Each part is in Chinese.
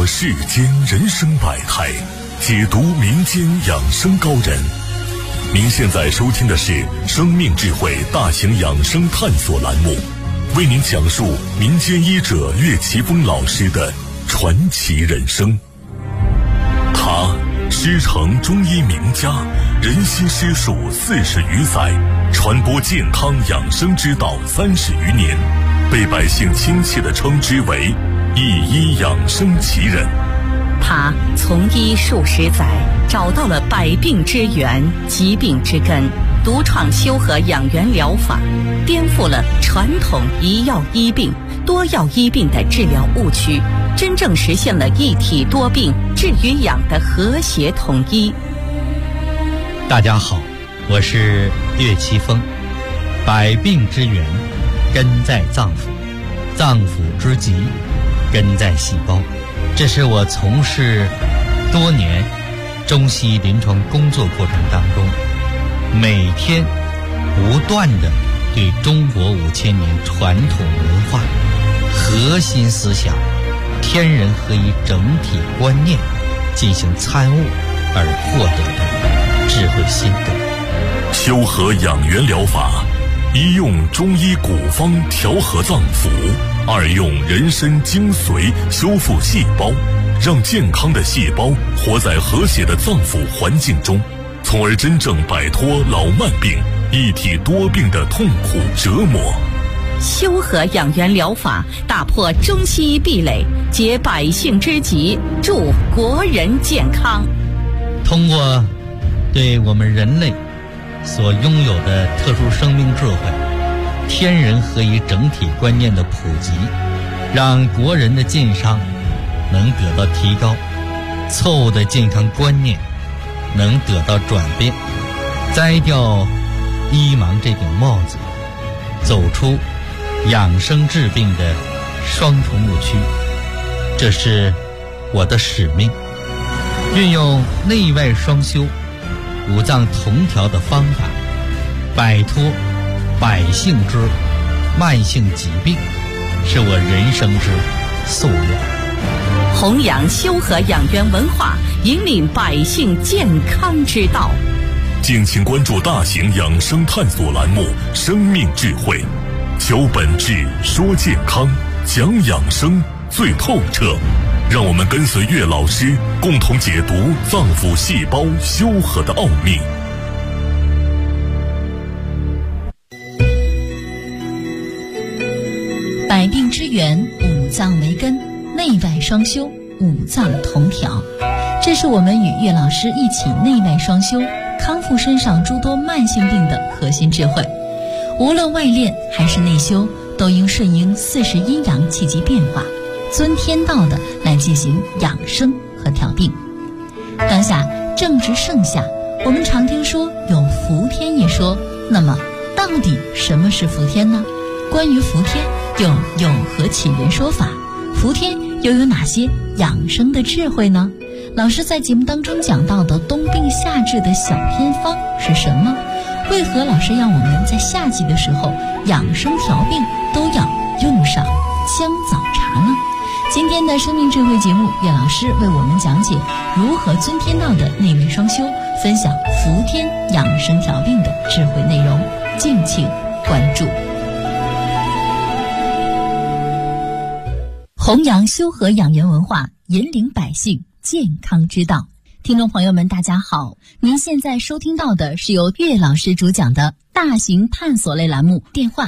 破世间人生百态，解读民间养生高人。您现在收听的是生命智慧大型养生探索栏目，为您讲述民间医者岳奇峰老师的传奇人生。他师承中医名家，人心师术40余载，传播健康养生之道30余年，被百姓亲切地称之为一医养生奇人。 他从医数十载，找到了百病之源、疾病之根，独创修和养元疗法，颠覆了传统一药医病、多药医病的治疗误区，真正实现了一体多病、治与养的和谐统一。 大家好，我是岳奇峰。百病之源根在脏腑，脏腑之疾根在细胞。这是我从事多年中西医临床工作过程当中，每天不断地对中国5000年传统文化核心思想天人合一整体观念进行参悟而获得的智慧心得。 修和养元疗法，一用中医古方调和脏腑，二用人参精髓修复细胞，让健康的细胞活在和谐的脏腑环境中，从而真正摆脱老慢病、一体多病的痛苦折磨。 修和养元疗法打破中西医壁垒，解百姓之急，助国人健康。 通过对我们人类所拥有的特殊生命智慧、天人合一整体观念的普及，让国人的健康能得到提高，错误的健康观念能得到转变，摘掉医盲这顶帽子，走出养生治病的双重误区。这是我的使命，运用内外双修、五脏同调的方法，摆脱百姓之慢性疾病，是我人生之夙愿。 弘扬修和养元文化，引领百姓健康之道。 敬请关注大型养生探索栏目《生命智慧》，求本质，说健康，讲养生最透彻。让我们跟随岳老师，共同解读脏腑细胞修和的奥秘。 百病之源，五脏为根，内外双修，五脏同调。这是我们与岳老师一起内外双修，康复身上诸多慢性病的核心智慧。无论外练还是内修，都应顺应40阴阳气机变化，遵天道的来进行养生和调病。当下正值盛夏，我们常听说有伏天一说，那么到底什么是伏天呢？关于伏天又有何起源说法？伏天又有哪些养生的智慧呢？老师在节目当中讲到的冬病夏治的小偏方是什么？为何老师让我们在夏季的时候养生调病都要用上姜枣茶呢？今天的生命智慧节目，岳老师为我们讲解如何遵天道的内外双修，分享伏天养生调病的智慧内容，敬请关注。弘扬修和养元文化，引领百姓健康之道。听众朋友们大家好，您现在收听到的是由岳老师主讲的大型探索类栏目，电话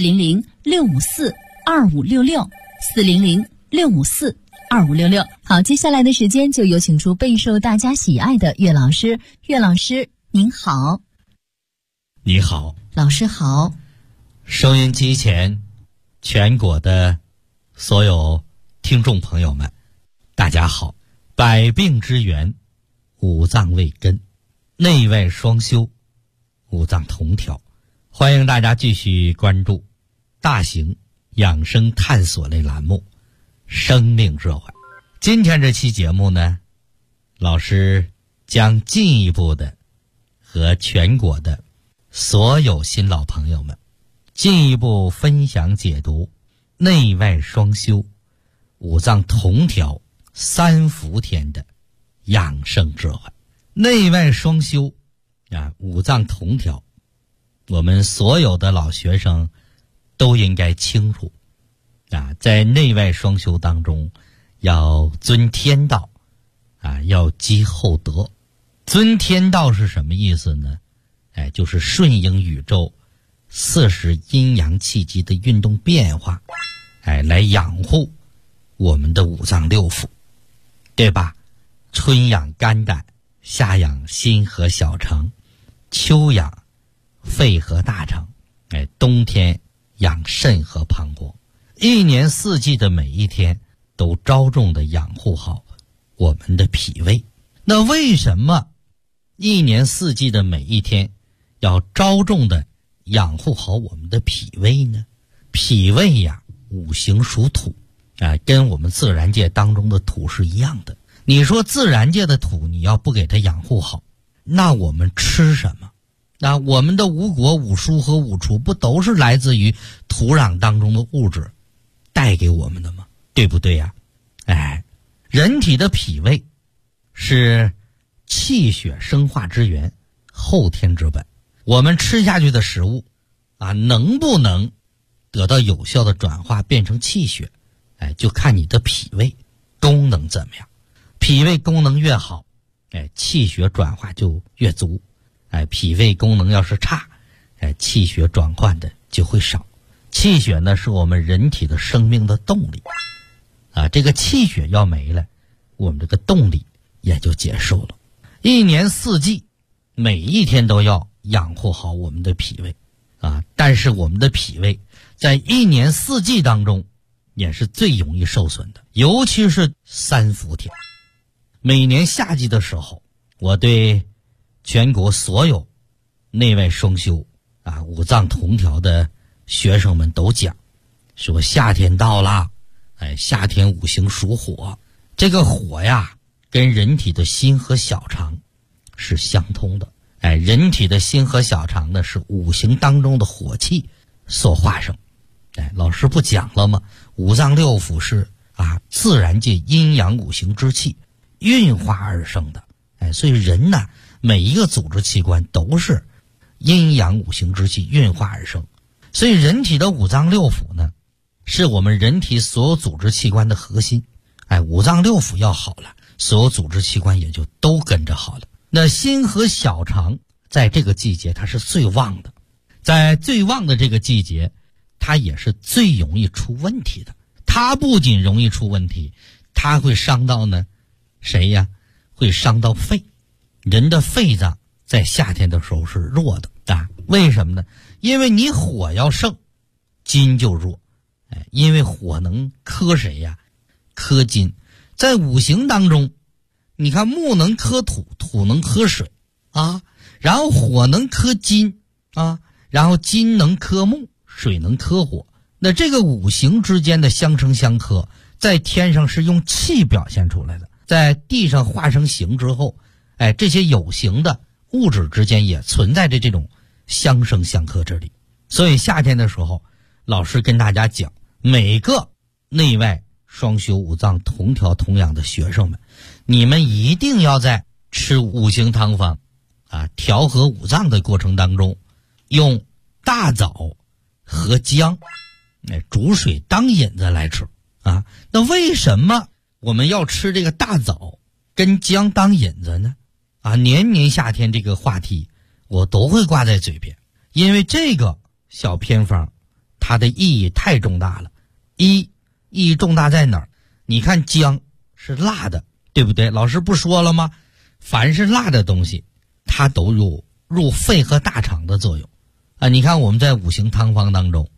400-654-2566 400-654-2566。好，接下来的时间就有请出备受大家喜爱的岳老师。岳老师您好。 你好。 老师好。 收音机前全国的所有听众朋友们大家好。百病之源，五脏为根，内外双修，五脏同调。欢迎大家继续关注大型养生探索类栏目生命智慧。今天这期节目呢，老师将进一步的和全国的所有新老朋友们进一步分享解读内外双修、五脏同调 3伏天的养生智慧。内外双修啊，五脏同调，我们所有的老学生都应该清楚啊，在内外双修当中要遵天道啊，要积厚德。遵天道是什么意思呢？就是顺应宇宙40阴阳气机的运动变化，来养护我们的五脏六腑，对吧？春养肝胆，夏养心和小肠，秋养肺和大肠，冬天养肾和膀胱。一年四季的每一天都着重的养护好我们的脾胃。那为什么一年四季的每一天要着重的养护好我们的脾胃呢？脾胃呀，五行属土啊，跟我们自然界当中的土是一样的。你说自然界的土你要不给它养护好，那我们吃什么？那我们的五果五蔬和五畜不都是来自于土壤当中的物质带给我们的吗？对不对呀？人体的脾胃是气血生化之源，后天之本。我们吃下去的食物啊，能不能得到有效的转化变成气血，就看你的脾胃功能怎么样。脾胃功能越好，气血转化就越足。脾胃功能要是差，气血转换的就会少。气血呢，是我们人体的生命的动力啊，这个气血要没了，我们这个动力也就结束了。一年四季每一天都要养护好我们的脾胃啊，但是我们的脾胃在一年四季当中也是最容易受损的，尤其是3伏天。每年夏季的时候，我对全国所有内外双修啊、五脏同调的学生们都讲，说夏天到了，夏天五行属火，这个火呀跟人体的心和小肠是相通的。人体的心和小肠呢，是五行当中的火气所化生。老师不讲了吗？五脏六腑是自然界阴阳五行之气运化而生的。所以人呢，每一个组织器官都是阴阳五行之气运化而生。所以人体的五脏六腑呢，是我们人体所有组织器官的核心。五脏六腑要好了，所有组织器官也就都跟着好了。那心和小肠在这个季节它是最旺的，在最旺的这个季节，它也是最容易出问题的。它不仅容易出问题，它会伤到呢谁呀？会伤到肺。人的肺脏在夏天的时候是弱的啊，为什么呢？因为你火要盛，金就弱。因为火能克谁呀？克金。在五行当中，你看木能克土，土能克水啊，然后火能克金啊，然后金能克木，水能克火。那这个五行之间的相生相克，在天上是用气表现出来的，在地上化成形之后，这些有形的物质之间也存在着这种相生相克之理。所以夏天的时候，老师跟大家讲，每个内外双修五脏同调同养的学生们，你们一定要在吃五行汤方调和五脏的过程当中，用大枣和姜煮水当引子来吃啊。那为什么我们要吃这个大枣跟姜当引子呢？年年夏天这个话题我都会挂在嘴边，因为这个小偏方它的意义太重大了。意义重大在哪儿？你看姜是辣的，对不对？老师不说了吗？凡是辣的东西它都有入肺和大肠的作用你看我们在五行汤方当中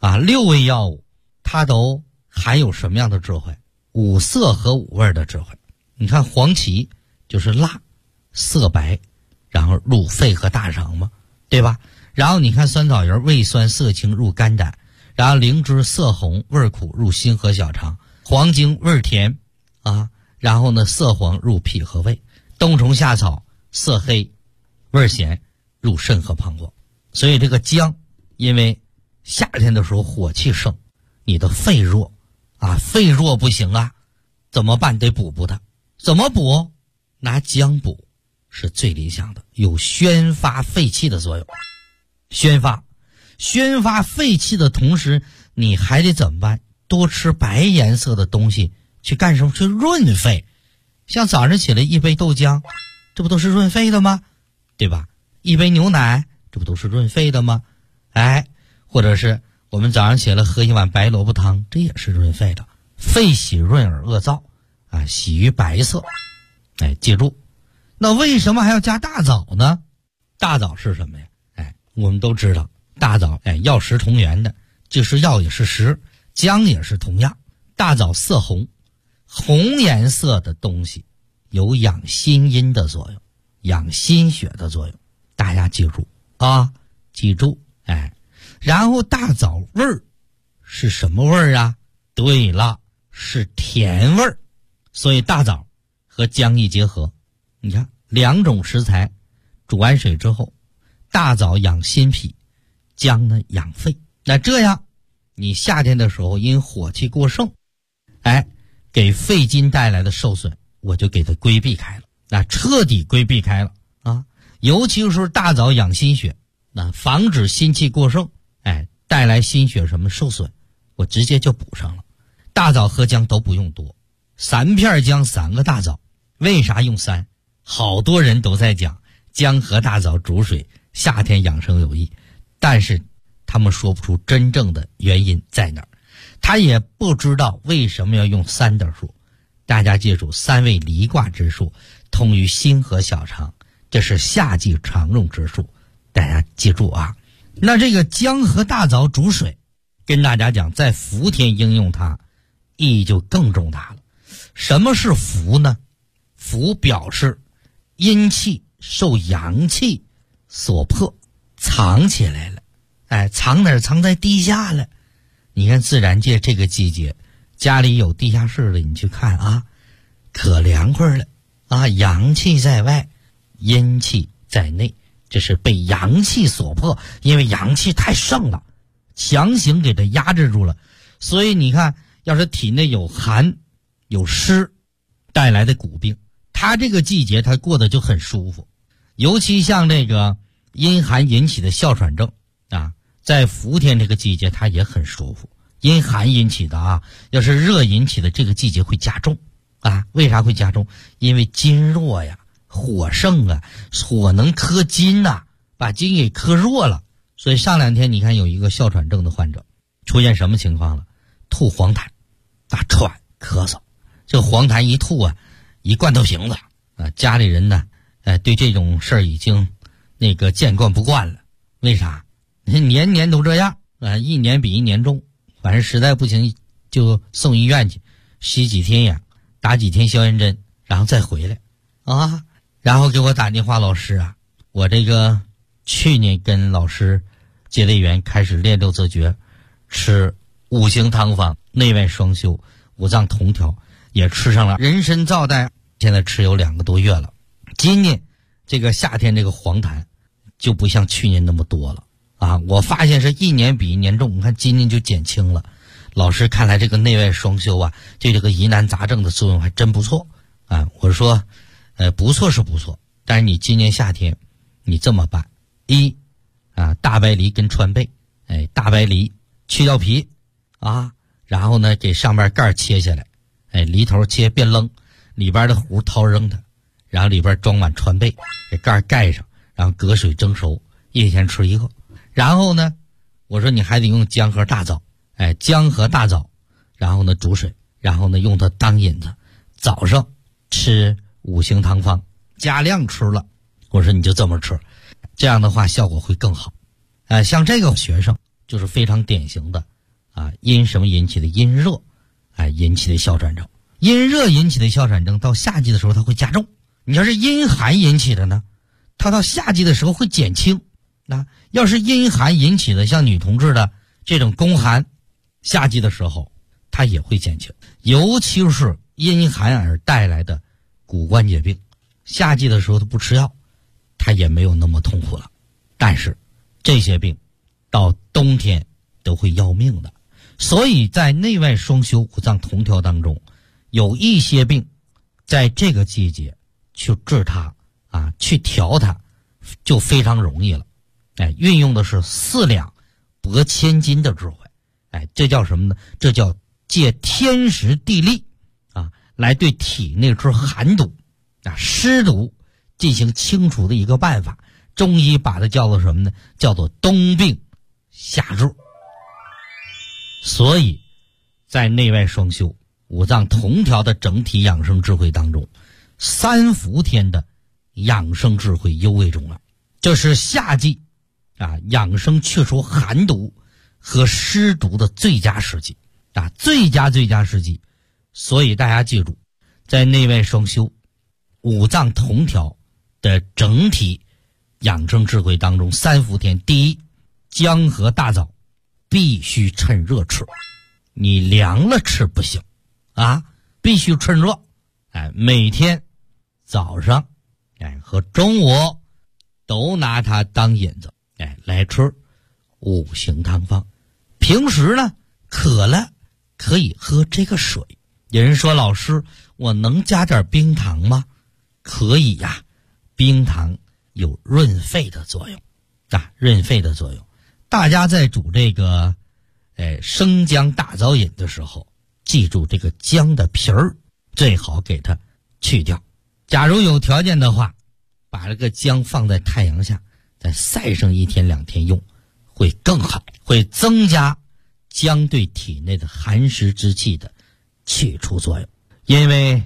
6味药物它都含有什么样的智慧？五色和五味的智慧。你看黄芪就是辣色白，然后入肺和大肠嘛，对吧？然后你看酸枣仁味酸色清入肝胆，然后灵芝色红味苦入心和小肠，黄精味甜然后呢色黄入脾和胃，冬虫夏草色黑味咸入肾和膀胱。所以这个姜，因为夏天的时候火气盛，你的肺弱肺弱不行怎么办？得补它。怎么补？拿姜补是最理想的，有宣发肺气的作用。宣发肺气的同时，你还得怎么办？多吃白颜色的东西，去干什么？去润肺。像早上起来一杯豆浆，这不都是润肺的吗？对吧？一杯牛奶，这不都是润肺的吗？或者是我们早上起来喝一碗白萝卜汤，这也是润肺的。肺喜润而恶燥啊，喜于白色。记住，那为什么还要加大枣呢？大枣是什么呀？我们都知道大枣药食同源的，就是药也是食，姜也是同样。大枣色红，红颜色的东西有养心阴的作用，养心血的作用，大家记住啊，记住。然后大枣味儿是什么味儿啊？对了，是甜味儿。所以大枣和姜一结合，你看两种食材煮完水之后，大枣养心脾，姜呢养肺。那这样你夏天的时候因火气过盛，给肺经带来的受损，我就给它规避开了，那彻底规避开了啊！尤其是大枣养心血，那防止心气过盛，带来心血什么受损，我直接就补上了。大枣和姜都不用多，3片姜3个大枣。为啥用3？好多人都在讲姜和大枣煮水夏天养生有益，但是他们说不出真正的原因在哪儿，他也不知道为什么要用3的数。大家记住，3味离卦之数通于心和小肠，这是夏季常用之数，大家记住啊。那这个姜和大枣煮水，跟大家讲，在伏天应用它意义就更重大了。什么是伏呢？伏表示阴气受阳气所迫，藏起来了。藏哪儿？藏在地下了。你看自然界这个季节，家里有地下室的，你去看啊，可凉快了啊！阳气在外，阴气在内，这是被阳气所迫，因为阳气太盛了，强行给它压制住了。所以你看，要是体内有寒有湿带来的骨病，它这个季节它过得就很舒服。尤其像这个阴寒引起的哮喘症啊，在伏天这个季节它也很舒服。阴寒引起的啊，要是热引起的这个季节会加重啊。为啥会加重？因为金弱呀，火盛啊，火能克金呐，把金给克弱了。所以上2天你看有一个哮喘症的患者出现什么情况了？吐黄痰，喘咳嗽。这个黄痰一吐啊，一罐头瓶子啊，家里人呢对这种事儿已经见惯不惯了。为啥？年年都这样啊，一年比一年重。反正实在不行就送医院去，吸几天氧，打几天消炎针，然后再回来啊。然后给我打电话，老师啊，我这个去年跟老师结了缘，开始练六字诀，吃5行汤方内外双修5脏同调，也吃上了人参皂苷，现在吃有2个多月了。今年这个夏天这个黄痰就不像去年那么多了啊！我发现是一年比一年重，你看今年就减轻了。老师看来这个内外双修啊，对这个疑难杂症的作用还真不错啊！我说，不错是不错，但是你今年夏天你这么办：一啊，大白梨跟川贝，大白梨去掉皮啊，然后呢给上面盖切下来，梨头切变扔，里边的核掏扔它，然后里边装满川贝，给盖盖上，然后隔水蒸熟，1天吃1个。然后呢，我说你还得用姜和大枣，姜和大枣，然后呢煮水，然后呢用它当引子，早上吃5行汤方，加量吃了。我说你就这么吃，这样的话效果会更好。像这个学生就是非常典型的啊，因什么引起的？阴热引起的哮喘症。阴热引起的哮喘症到夏季的时候它会加重，你要是阴寒引起的呢，它到夏季的时候会减轻。那要是阴寒引起的，像女同志的这种宫寒，夏季的时候它也会减轻。尤其是阴寒而带来的骨关节病，夏季的时候它不吃药，它也没有那么痛苦了。但是这些病到冬天都会要命的。所以在内外双修5脏同调当中， 有一些病在这个季节去治它啊，去调它就非常容易了。运用的是4两拨千斤的智慧。这叫什么呢？这叫借天时地利啊，来对体内之寒毒湿毒进行清除的一个办法。中医把它叫做什么呢？叫做冬病夏治。所以在内外双修五脏同调的整体养生智慧当中，3伏天的养生智慧尤为重要。这是夏季养生去除寒毒和湿毒的最佳时机最佳时机。所以大家记住，在内外双修五脏同调的整体养生智慧当中，3伏天，第一，姜和大枣必须趁热吃，你凉了吃不行必须趁热。每天早上和中午都拿它当引子来吃5行汤方。平时呢渴了可以喝这个水。有人说，老师，我能加点冰糖吗？可以呀，冰糖有润肺的作用润肺的作用。大家在煮这个生姜大枣饮的时候，记住这个姜的皮儿最好给它去掉。假如有条件的话，把这个姜放在太阳下再晒上1天2天用会更好，会增加姜对体内的寒湿之气的去除作用。因为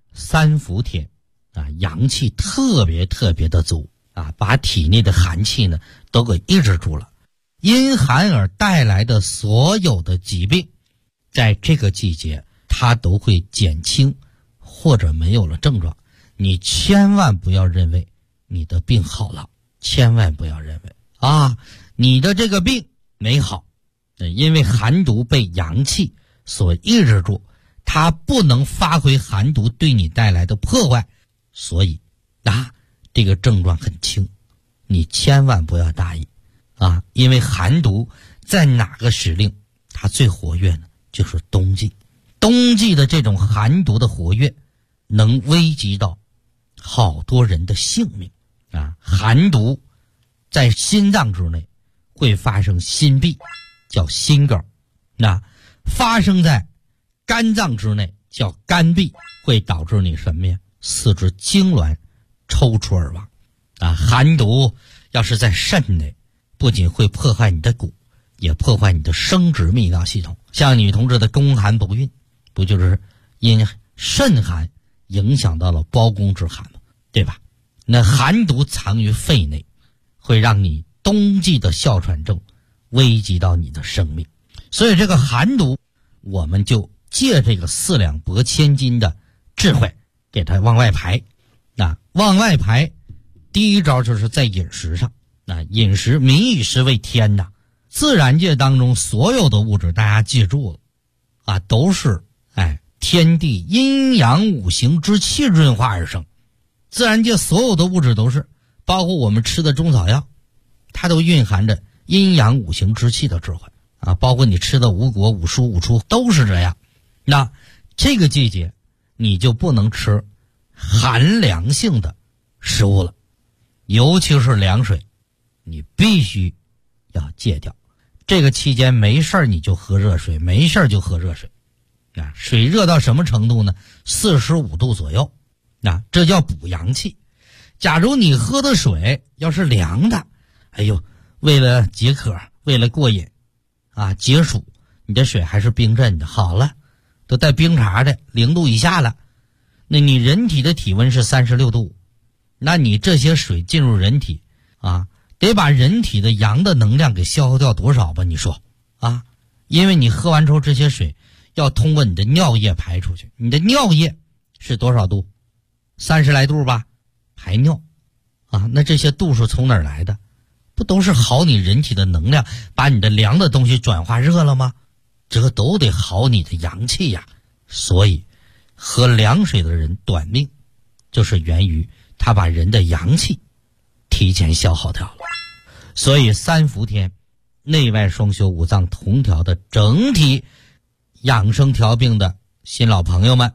3伏天阳气特别的足把体内的寒气呢都给抑制住了。因寒而带来的所有的疾病，在这个季节它都会减轻或者没有了症状。你千万不要认为你的病好了，千万不要认为你的这个病没好，因为寒毒被阳气所抑制住，它不能发挥寒毒对你带来的破坏，所以这个症状很轻，你千万不要大意因为寒毒在哪个时令它最活跃呢？就是冬季。冬季的这种寒毒的活跃能危及到好多人的性命寒毒在心脏之内会发生心闭，叫心梗发生在肝脏之内叫肝闭，会导致你什么呀？四肢痉挛抽搐而亡寒毒要是在肾内，不仅会破坏你的骨，也破坏你的生殖泌尿系统。像女同志的宫寒不孕，不就是因肾寒影响到了胞宫之寒吗？对吧？那寒毒藏于肺内，会让你冬季的哮喘症危及到你的生命。所以这个寒毒，我们就借这个4两拨千斤的智慧给它往外排往外排。第一招就是在饮食上饮食，民以食为天自然界当中所有的物质，大家记住了都是天地阴阳5行之气润化而生。自然界所有的物质都是，包括我们吃的中草药，它都蕴含着阴阳5行之气的智慧包括你吃的五果五蔬五畜都是这样。那这个季节你就不能吃寒凉性的食物了，尤其是凉水，你必须要戒掉。这个期间没事你就喝热水，没事就喝热水水热到什么程度呢？45度左右这叫补阳气。假如你喝的水要是凉的，为了解渴，为了过瘾解暑，你的水还是冰镇的，好了，都带冰碴的0度以下了，那你人体的体温是36度，那你这些水进入人体得把人体的阳的能量给消耗掉多少吧？你说因为你喝完之后这些水要通过你的尿液排出去，你的尿液是多少度？30来度吧，排尿那这些度数从哪儿来的？不都是耗你人体的能量，把你的凉的东西转化热了吗？这都得耗你的阳气呀。所以喝凉水的人短命，就是源于他把人的阳气提前消耗掉了。所以3伏天内外双修五脏同调的整体养生调病的新老朋友们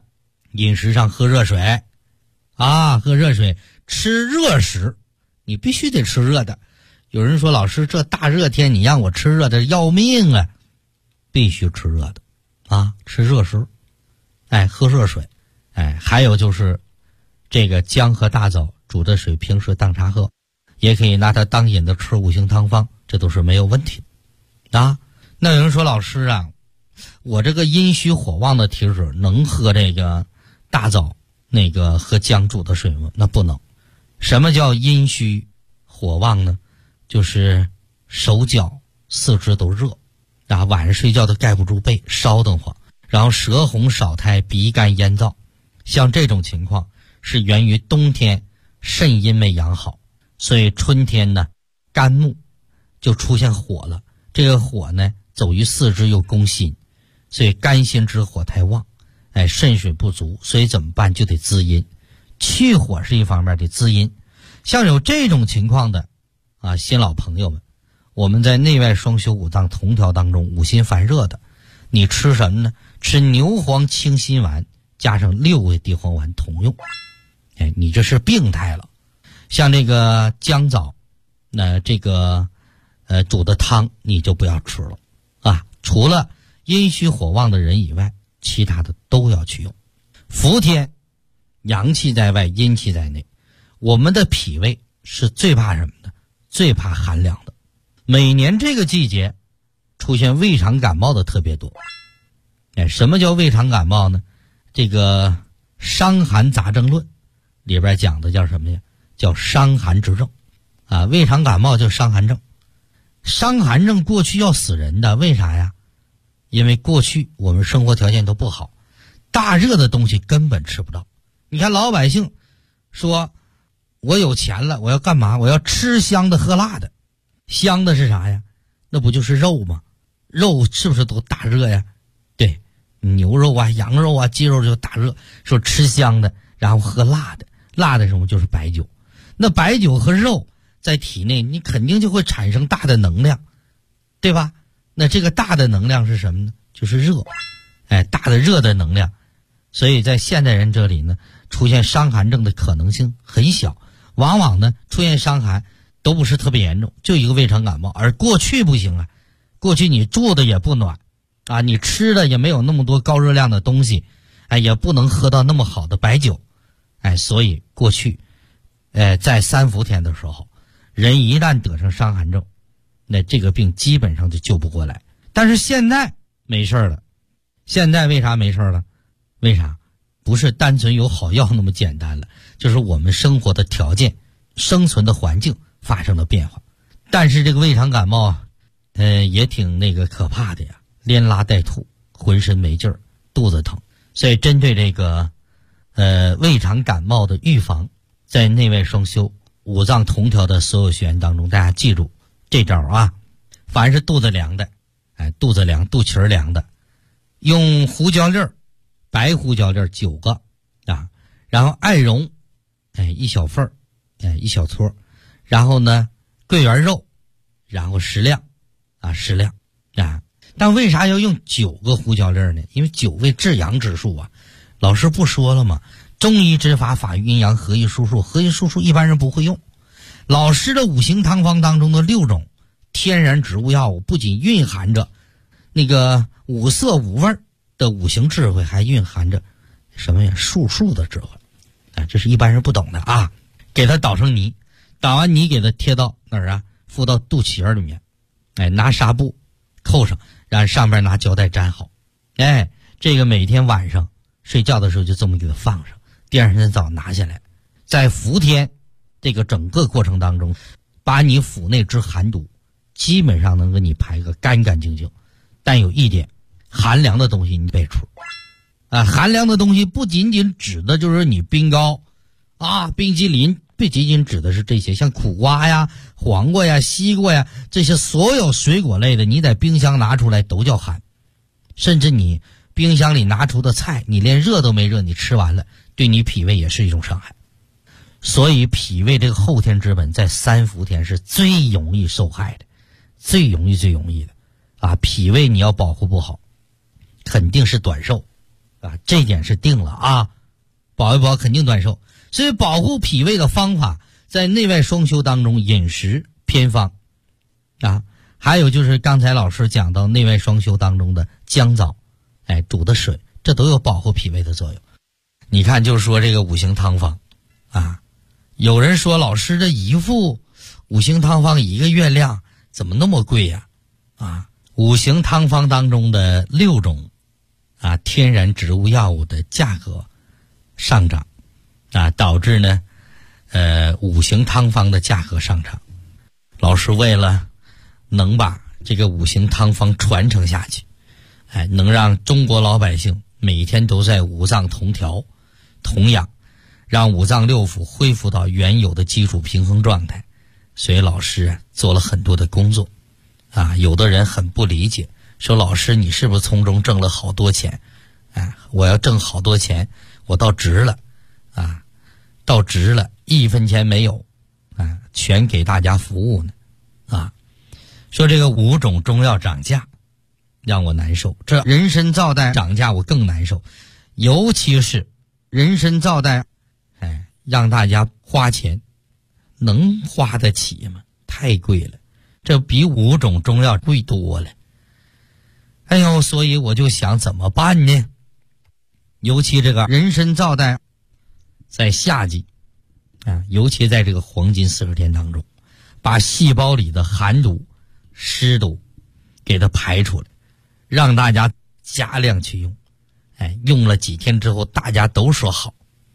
饮食上喝热水啊，喝热水，吃热食，你必须得吃热的。有人说老师这大热天你让我吃热的要命啊，必须吃热的啊，吃热食，喝热水，还有就是这个姜和大枣煮的水平时当茶喝，也可以拿它当饮的吃五行汤方，这都是没有问题啊。那有人说老师啊，我这个阴虚火旺的体质能喝这个大枣那个和姜煮的水吗？那不能。什么叫阴虚火旺呢？就是手脚四肢都热啊，晚上睡觉都盖不住被，烧得慌，然后舌红少苔，鼻干咽燥。像这种情况是源于冬天肾阴没养好，所以春天呢肝木就出现火了，这个火呢走于四肢又攻心，所以肝心之火太旺，肾水不足，所以怎么办？就得滋阴，去火是一方面，得滋阴。像有这种情况的啊，新老朋友们，我们在内外双修五脏同调当中，五心烦热的，你吃什么呢？吃牛黄清心丸加上6味地黄丸同用，你这是病态了。像这个姜枣，那这个煮的汤你就不要吃了啊，除了阴虚火旺的人以外，其他的都要去用。伏天阳气在外，阴气在内，我们的脾胃是最怕什么的？最怕寒凉的。每年这个季节出现胃肠感冒的特别多。什么叫胃肠感冒呢？这个《伤寒杂症论》里边讲的叫什么呀？叫伤寒之症啊，胃肠感冒叫伤寒症。伤寒症过去要死人的，为啥呀？因为过去我们生活条件都不好，大热的东西根本吃不到。你看老百姓说我有钱了，我要干嘛？我要吃香的喝辣的。香的是啥呀？那不就是肉吗？肉是不是都大热呀？对，牛肉啊羊肉啊鸡肉就大热，说吃香的然后喝辣的，辣的什么？就是白酒。那白酒和肉在体内你肯定就会产生大的能量，对吧？那这个大的能量是什么呢？就是热，大的热的能量。所以在现代人这里呢，出现伤寒症的可能性很小，往往呢出现伤寒都不是特别严重，就一个胃肠感冒。而过去不行啊，过去你住的也不暖啊，你吃的也没有那么多高热量的东西，也不能喝到那么好的白酒，所以过去在3伏天的时候，人一旦得上伤寒症，那这个病基本上就救不过来。但是现在没事了。现在为啥没事了？为啥？不是单纯有好药那么简单了，就是我们生活的条件生存的环境发生了变化。但是这个胃肠感冒啊也挺那个可怕的呀，连拉带吐，浑身没劲儿，肚子疼。所以针对这个胃肠感冒的预防，在内外双修五脏同调的所有学员当中，大家记住这招啊。凡是肚子凉的，肚子凉肚脐凉的，用胡椒粒儿，白胡椒粒儿9个啊，然后艾绒一小份儿，一小撮，然后呢桂圆肉，然后适量啊。但为啥要用9个胡椒粒儿呢？因为9味至阳之术啊。老师不说了吗？中医之法，法于阴阳，合一术数，合一术数一般人不会用。老师的五行汤方当中的6种天然植物药物，不仅蕴含着那个5色5味的五行智慧，还蕴含着什么呀？术数的智慧这是一般人不懂的啊。给它捣成泥，捣完泥给它贴到哪儿啊？敷到肚脐眼里面，拿纱布扣上，然后上边拿胶带粘好。这个每天晚上睡觉的时候就这么给它放上，第二天早上拿下来，在伏天这个整个过程当中，把你腹内之寒毒基本上能给你排个干干净净。但有一点，寒凉的东西你别吃寒凉的东西不仅仅指的就是你冰糕啊、冰淇淋，不仅仅指的是这些，像苦瓜呀、黄瓜呀、西瓜呀，这些所有水果类的，你在冰箱拿出来都叫寒。甚至你冰箱里拿出的菜，你连热都没热，你吃完了，对你脾胃也是一种伤害。所以脾胃这个后天之本在3伏天是最容易受害的，最容易的啊！脾胃你要保护不好，肯定是短寿啊，这点是定了啊。 保一保肯定短寿。所以保护脾胃的方法在内外双修当中，饮食偏方啊，还有就是刚才老师讲到内外双修当中的姜枣，煮的水，这都有保护脾胃的作用。你看，就是说这个五行汤方啊，有人说老师这一副五行汤方一个月量怎么那么贵呀？五行汤方当中的6种天然植物药物的价格上涨导致呢五行汤方的价格上涨。老师为了能把这个五行汤方传承下去，能让中国老百姓每天都在五脏同调同养，让五脏六腑恢复到原有的基础平衡状态，所以老师做了很多的工作有的人很不理解，说老师你是不是从中挣了好多钱？我要挣好多钱，我倒值了倒值了，1分钱没有全给大家服务呢说这个5种中药涨价让我难受，这人参皂苷涨价我更难受，尤其是人参皂苷让大家花钱，能花得起吗？太贵了，这比5种中药贵多了。所以我就想怎么办呢？尤其这个人参皂苷在夏季尤其在这个黄金40天当中，把细胞里的寒毒湿毒给它排出来，让大家加量去用。用了几天之后大家都说好，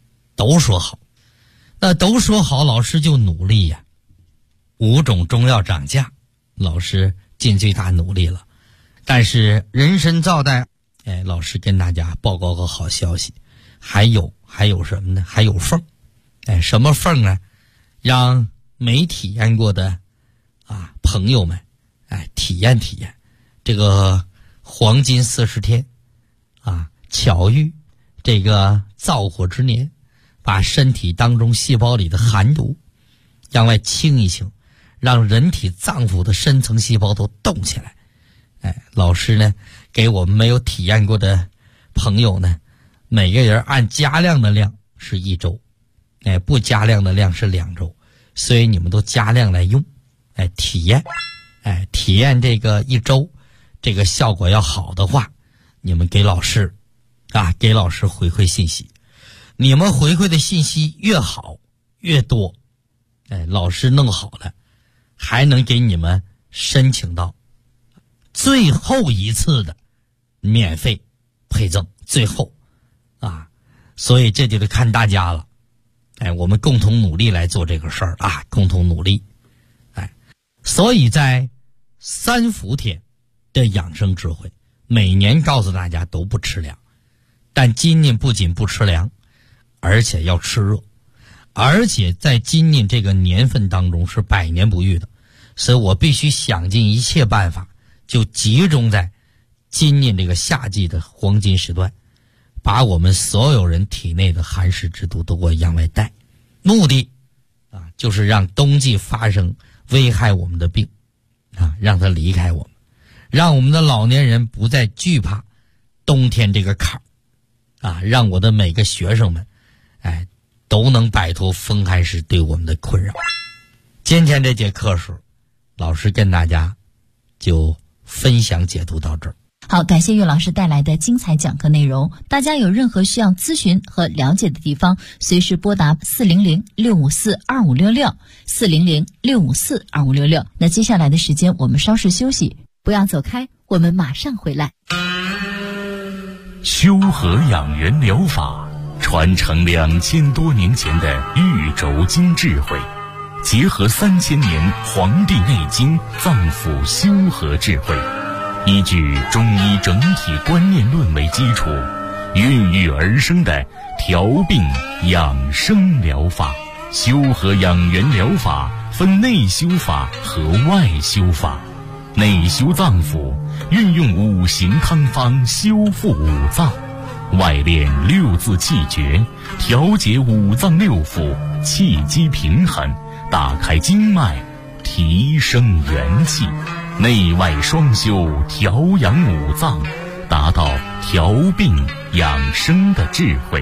那都说好，老师就努力呀。5种中药涨价，老师尽最大努力了。但是人参皂苷老师跟大家报告个好消息，还有什么呢？还有缝什么缝呢？让没体验过的朋友们体验这个黄金40天巧遇这个燥火之年，把身体当中细胞里的寒毒让外清一清，让人体脏腑的深层细胞都动起来。老师呢给我们没有体验过的朋友呢，每个人按加量的量是1周，不加量的量是2周，所以你们都加量来用，体验这个1周，这个效果要好的话，你们给老师回馈信息，你们回馈的信息越好越多，老师弄好了还能给你们申请到最后一次的免费配赠，最后所以这就得看大家了。我们共同努力来做这个事儿共同努力。所以在3伏天的养生智慧，每年告诉大家都不吃凉，但今年不仅不吃凉，而且要吃热，而且在今年这个年份当中是100年不遇的，所以我必须想尽一切办法，就集中在今年这个夏季的黄金时段，把我们所有人体内的寒湿之毒都给我往外带，目的就是让冬季发生危害我们的病让它离开我们，让我们的老年人不再惧怕冬天这个坎儿让我的每个学生们都能摆脱风寒湿对我们的困扰。今天这节课时老师跟大家就分享解读到这儿。 好，感谢岳老师带来的精彩讲课内容。大家有任何需要咨询和了解的地方，随时拨打400-654-2566 400-654-2566。那接下来的时间我们稍事休息，不要走开，我们马上回来。 修和养元疗法传承2000多年前的玉轴经智慧，结合3000年《黄帝内经》脏腑修和智慧，依据中医整体观念论为基础，孕育而生的调病养生疗法。修和养元疗法分内修法和外修法。内修脏腑，运用5行汤方修复5脏；外练6字气诀，调节5脏6腑，气机平衡，打开经脉，提升元气。内外双修，调养5脏，达到调病养生的智慧。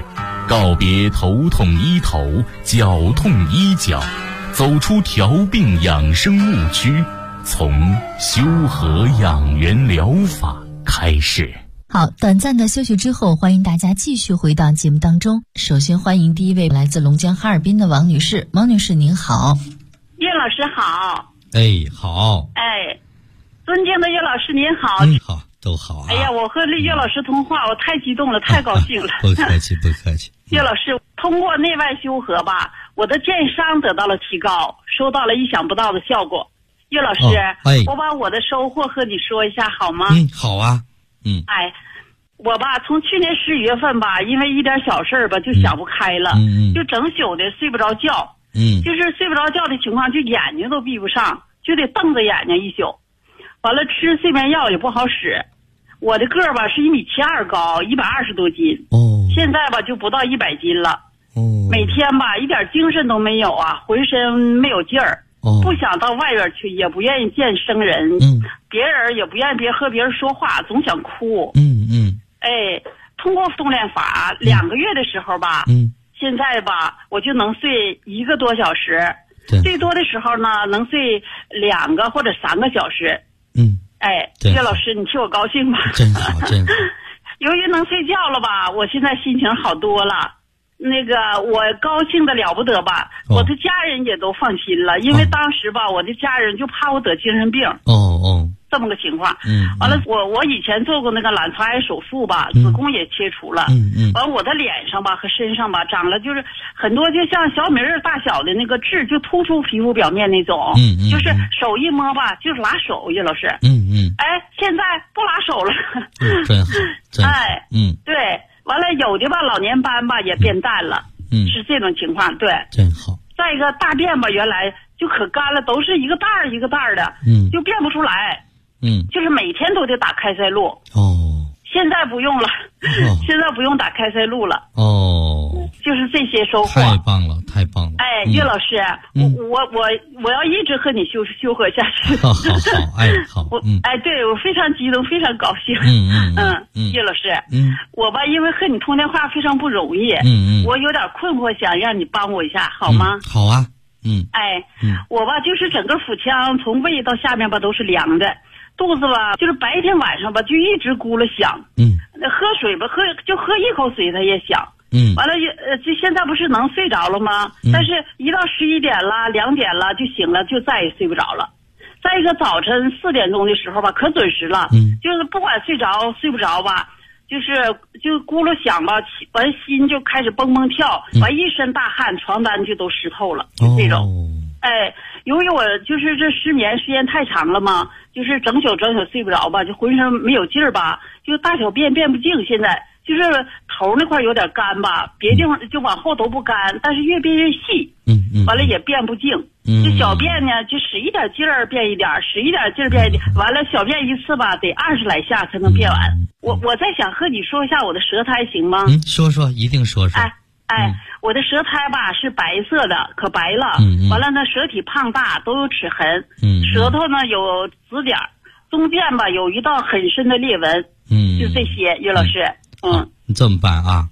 告别头痛医头，脚痛医脚，走出调病养生误区，从修和养元疗法开始。 好，短暂的休息之后，欢迎大家继续回到节目当中。首先欢迎第一位来自龙江哈尔滨的王女士。王女士您好。 叶老师好。 哎，好。 哎，尊敬的叶老师您好。 好，都好啊。 哎呀，我和叶老师通话，我太激动了，太高兴了。 不客气，不客气。 叶老师，通过内外修和吧，我的健伤得到了提高，收到了意想不到的效果。叶老师，我把我的收获和你说一下好吗？ 好啊。 哎，我吧，从去年11月份吧，因为一点小事儿吧，就想不开了，就整宿的睡不着觉，就是睡不着觉的情况，就眼睛都闭不上，就得瞪着眼睛一宿。完了，吃睡眠药也不好使。我的个儿吧是1.72米高，120多斤，现在吧就不到100斤了。每天吧一点精神都没有啊，浑身没有劲儿。不想到外边去，也不愿意见生人，别人也不愿意和别人说话，总想哭。哎，通过训练法2个月的时候吧，现在吧我就能睡1个多小时，最多的时候呢能睡2个或者3个小时。哎，叶老师，你替我高兴吧？ 真好，真好。 由于能睡觉了吧，我现在心情好多了。那个我高兴的了不得吧，我的家人也都放心了，因为当时吧，我的家人就怕我得精神病。这么个情况。完了，我以前做过那个卵巢癌手术吧，子宫也切除了。完了，我的脸上吧和身上吧长了就是很多就像小米粒大小的那个痣，就突出皮肤表面那种。就是手一摸吧，就是拉手，叶老师。哎，现在不拉手了。 真好，真好。 哎，对。完了，有的吧，老年斑吧也变淡了，是这种情况，对， 真好。 再一个，大便吧，原来就可干了，都是一个袋儿一个袋儿的，就变不出来，就是每天都得打开塞露。现在不用了，现在不用打开塞露了。就是这些收获。 太棒了，太棒了。 哎，叶老师，我要一直和你修和下去。 好，哎，好。 对，我非常激动，非常高兴。叶老师，我吧，因为和你通电话非常不容易，我有点困惑，想让你帮我一下，好吗？ 好啊。 我吧，就是整个腹腔从胃到下面吧都是凉的。肚子吧，就是白天晚上吧，就一直咕噜响。喝水吧，喝一口水它也响。完了这现在不是能睡着了吗？但是一到11点了、2点了就醒了，就再也睡不着了。再一个早晨4点钟的时候吧，可准时了。就是不管睡着睡不着吧，就咕噜响吧，完心就开始蹦蹦跳，完一身大汗，床单就都湿透了，就这种。哎，由于我就是这失眠时间太长了嘛，就是整宿睡不着吧，就浑身没有劲儿吧，就大小便变不净，现在就是头那块有点干吧，别地方就往后都不干，但是越变越细。完了也变不净。这小便呢就使一点劲儿变一点，使一点劲儿变一点，完了小便一次吧得20来下才能变完。我在想和你说一下我的舌苔行吗？ 说说，一定说说。 我的舌苔吧是白色的，可白了。完了呢，舌体胖大，都有齿痕。舌头呢有紫点，中间吧有一道很深的裂纹。就这些，叶老师。 你这么办啊？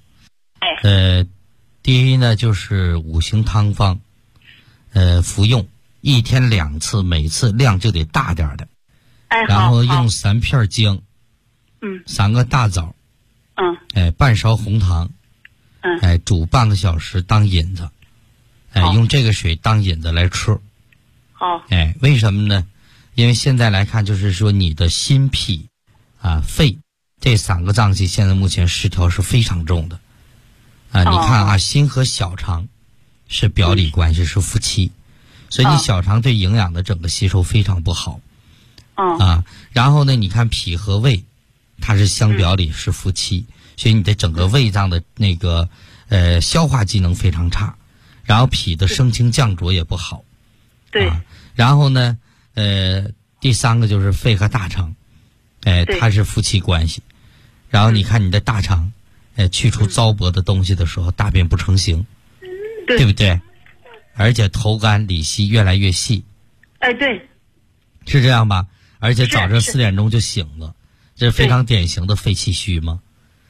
第一呢就是5行汤方，服用1天2次，每次量就得大点的。然后用3片姜，3个大枣，半勺红糖。煮半个小时当引子，用这个水当引子来吃。为什么呢？因为现在来看，就是说你的心脾肺这3个脏器现在目前失调是非常重的。你看啊，心和小肠是表里关系，是夫妻，所以你小肠对营养的整个吸收非常不好。然后呢，你看脾和胃，它是相表里，是夫妻。所以你的整个胃脏的那个消化机能非常差，然后脾的升清降浊也不好。然后呢第3个就是肺和大肠，它是夫妻关系。然后你看你的大肠去除糟粕的东西的时候，大便不成形，对不对？而且头干里稀，越来越细。 对， 是这样吧？而且早上4点钟就醒了，这是非常典型的肺气虚吗？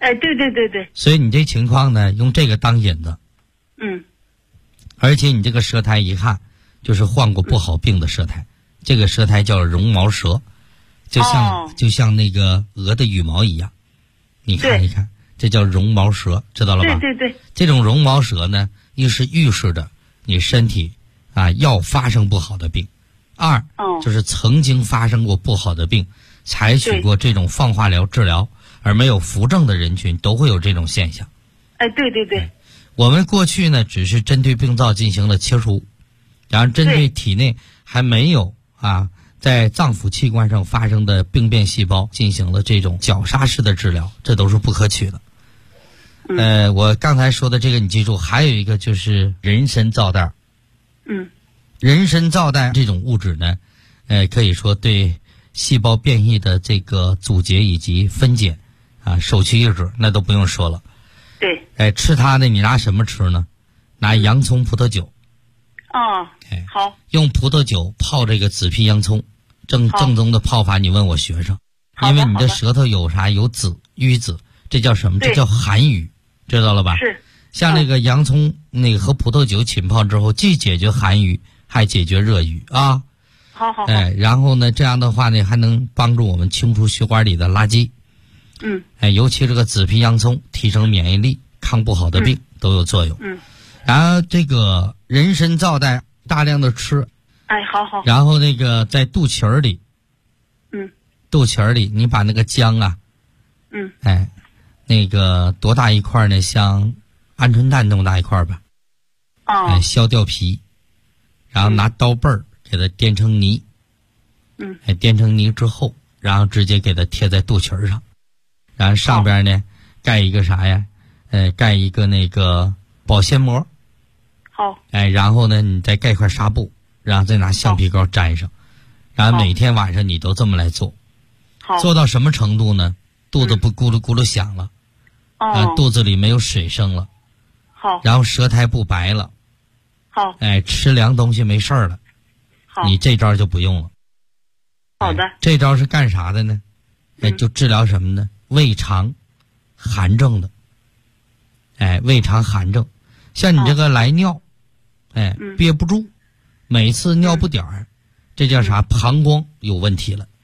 哎，对对对对。 所以你这情况呢，用这个当引子。 嗯。 而且你这个舌苔一看就是患过不好病的舌苔，这个舌苔叫绒毛舌，就像那个鹅的羽毛一样，你看一看，这叫绒毛舌，知道了吧？ 对对对。 这种绒毛舌呢，一是预示着你身体要发生不好的病，二就是曾经发生过不好的病，采取过这种放化疗治疗而没有扶正的人群都会有这种现象。 哎，对对对。 我们过去呢，只是针对病灶进行了切除，然后针对体内还没有在脏腑器官上发生的病变细胞进行了这种绞杀式的治疗，这都是不可取的。我刚才说的这个你记住，还有一个就是人参皂苷。人参皂苷这种物质呢，可以说对细胞变异的这个阻截以及分解首屈一指，那都不用说了。 对。 吃它呢，你拿什么吃呢？拿洋葱葡萄酒。 好。 用葡萄酒泡这个紫皮洋葱，正宗的泡法，你问我学生。因为你的舌头有啥？有紫瘀紫，这叫什么？这叫寒瘀，知道了吧？ 是。 像那个洋葱那个和葡萄酒浸泡之后，既解决寒瘀，还解决热瘀啊。 好。 然后呢，这样的话呢，还能帮助我们清除血管里的垃圾。尤其这个紫皮洋葱提升免疫力，抗不好的病都有作用。然后这个人参皂苷大量的吃。 好。 然后那个在肚脐儿里。肚脐儿里你把那个姜那个多大一块呢？像鹌鹑蛋那么大一块吧。削掉皮，然后拿刀背儿给它颠成泥。颠成泥之后，然后直接给它贴在肚脐儿上。然后上边呢盖一个啥呀？盖一个那个保鲜膜。 好。 然后呢你再盖一块纱布，然后再拿橡皮膏粘上，然后每天晚上你都这么来做。 好。 做到什么程度呢？肚子不咕噜咕噜响了。肚子里没有水声了。 好。 然后舌苔不白了。 好。 吃凉东西没事儿了。 好。 你这招就不用了。 好的。 这招是干啥的呢？就治疗什么呢？胃肠寒症的。胃肠寒症，像你这个来尿，憋不住，每次尿不点儿，这叫啥？膀胱有问题了。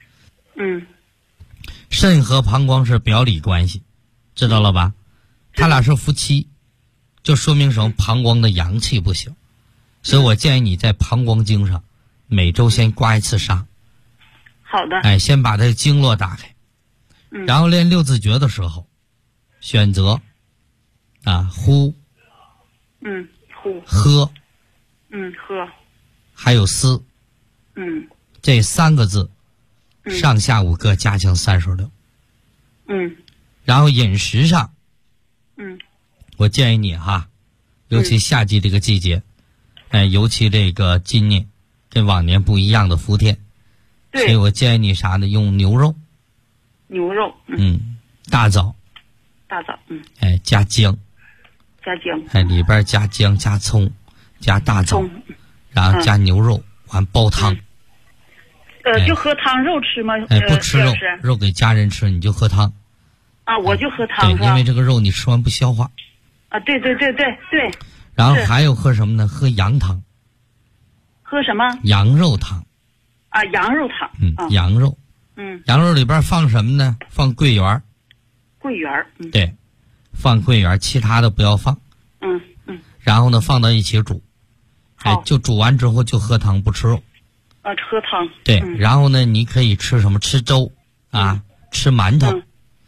肾和膀胱是表里关系，知道了吧？他俩是夫妻，就说明什么？膀胱的阳气不行。所以我建议你在膀胱经上每周先刮一次痧。 好的。 先把这个经络打开。然后练六字诀的时候，选择呼， 呼， 喝， 喝， 还有思，这3个字，上下5个加强36。然后饮食上，我建议你尤其夏季这个季节，尤其这个今年跟往年不一样的伏天，所以我建议你啥呢？用牛肉。 牛肉。 大枣。加姜。里边加姜加葱加大枣，然后加牛肉，完煲汤。 就喝汤，肉吃吗？ 不吃肉，肉给家人吃，你就喝汤。 我就喝汤。 对，因为这个肉你吃完不消化。 对。 然后还有喝什么呢？喝羊汤。 喝什么？ 羊肉汤。 羊肉汤。 羊肉。羊肉里边放什么呢？放桂圆。 桂圆。 对，放桂圆，其他的不要放。然后呢，放到一起煮。就煮完之后就喝汤，不吃肉。 喝汤。 对，然后呢，你可以吃什么？吃粥吃馒头。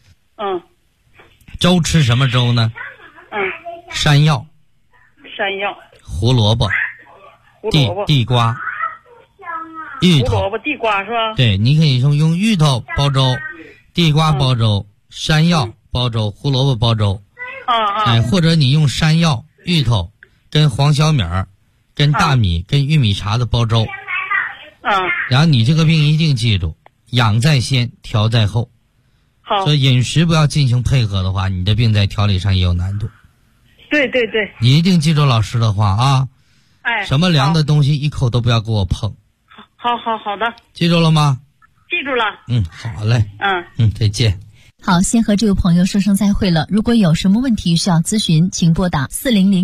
粥吃什么粥呢？山药。胡萝卜。地瓜。芋头。 胡萝卜、地瓜是吧？ 对，你可以用芋头煲粥，地瓜煲粥，山药煲粥，胡萝卜煲粥。或者你用山药、芋头跟黄小米儿、跟大米、跟玉米碴子煲粥。然后你这个病一定记住，养在先，调在后。 好。 所以饮食不要进行配合的话，你的病在调理上也有难度。 对。 你一定记住老师的话什么凉的东西一口都不要给我碰。 好的。 记住了吗？ 记住了。 好嘞。再见。 好，先和这位朋友说声再会了。如果有什么问题需要咨询，请拨打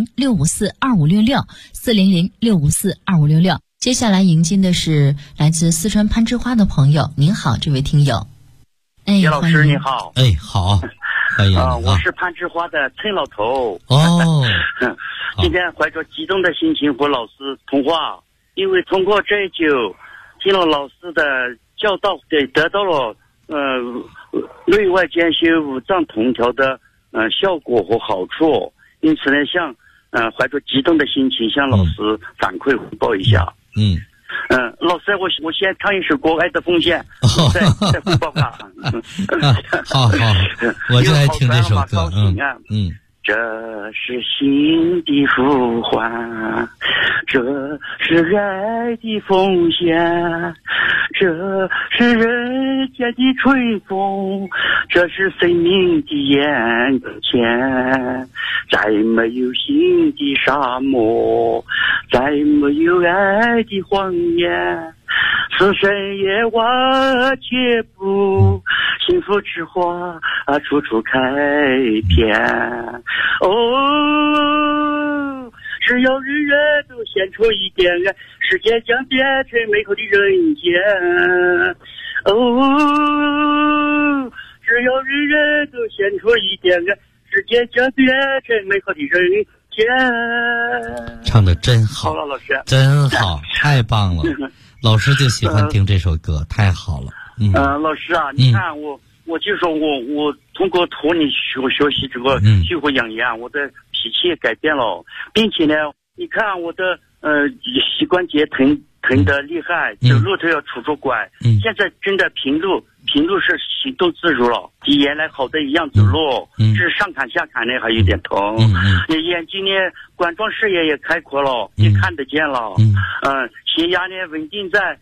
400-654-2566，400-654-2566。接下来迎接的是来自四川攀枝花的朋友。您好，这位听友。 叶老师你好。 好，欢迎我是攀枝花的陈老头。今天怀着激动的心情和老师通话，因为通过这一久听了老师的教导，得到了内外兼修五脏同调的效果和好处，因此呢怀着激动的心情向老师反馈汇报一下。老师，我先唱一首歌《爱的奉献》，再汇报吧。 好，我就爱听这首歌。 这是心的呼唤，这是爱的奉献，这是人间的吹风，这是生命的眼前。再没有新的沙漠，再没有爱的谎言，此生也挖且不幸福之花处处开遍。只要人人都献出一点爱，世界将变成美好的人间。只要人人都献出一点爱，世界将变成美好的人间。 唱得真好， 好了，老师， 真好，太棒了。老师就喜欢听这首歌，太好了。 老师啊，你看我就说我通过托你学习这个虚火养颜，我的脾气也改变了，并且呢，你看我的膝关节疼得厉害，走路都要拄着拐，现在真的平路是行动自如了，比原来好的一样走路，只是上坎下坎呢还有点疼。眼睛呢冠状视野也开阔了，也看得见了。血压呢稳定在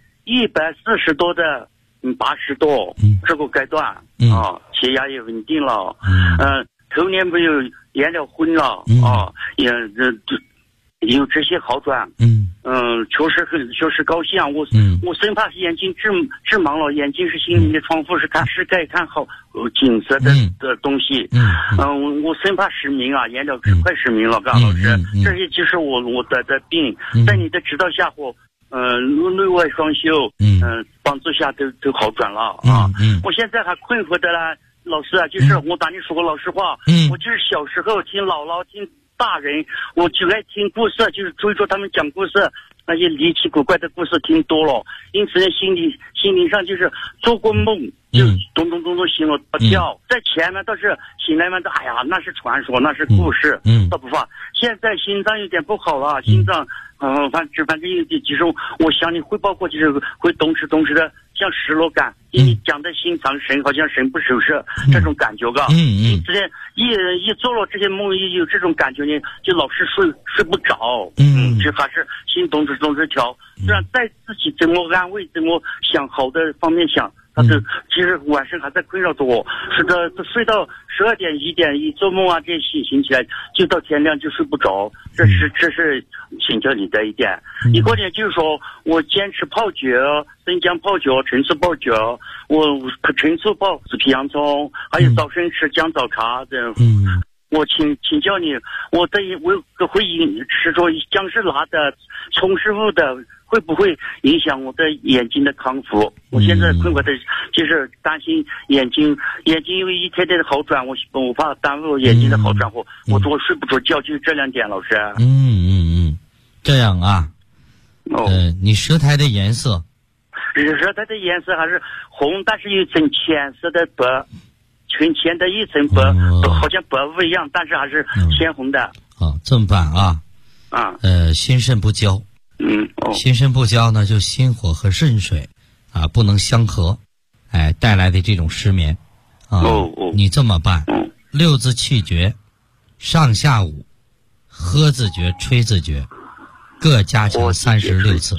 140多的80多这个阶段血压也稳定了。头年没有连了昏了也有这些好转。确实高兴。我生怕是眼睛致盲了，眼睛是心灵的窗户，是该看好景色的东西。我生怕失明啊，眼了快失明了，老师。这些其实我的病，在你的指导下或内外双修，帮助下都好转了啊。我现在还困惑的啦，老师啊，就是我打你说过老实话，我就是小时候听姥姥听大人，我就爱听故事，就是追着他们讲故事，那些离奇古怪的故事听多了，因此呢心灵上就是做过梦，就咚咚咚咚醒了跳，在前面倒是醒来嘛，哎呀那是传说，那是故事，倒不怕。现在心脏有点不好了，心脏反正有点，其实我向你汇报过，就是会动时的像失落感，你讲的心藏神好像神不守舍这种感觉噶。之前一做了这些梦，一有这种感觉呢，就老是睡不着。就还是心动着跳，虽然再自己怎么安慰，怎么想好的方面想，他就其实晚上还在困扰着我，是的，睡到12点1点一做梦啊，这些醒起来就到天亮就睡不着。这是请教你的一点。一个点就是说我坚持泡脚，生姜泡脚，陈醋泡脚，我陈醋泡紫皮洋葱，还有早晨吃姜枣茶的。我请教你，我会吃着姜是辣的、葱是雾的，会不会影响我的眼睛的康复？我现在困惑的就是担心眼睛因为一天天的好转，我怕耽误我眼睛的好转，我睡不着觉，就是这2点，老师。 这样啊。你舌苔的颜色？ 舌苔的颜色还是红，但是有一层浅色的白。纯浅的一层白，好像白雾一样，但是还是鲜红的。 这么办啊？心肾不交。心肾不交呢，就心火和肾水不能相合，带来的这种失眠你这么办：6字气诀，上下午，喝字诀、吹字诀，各加强36次。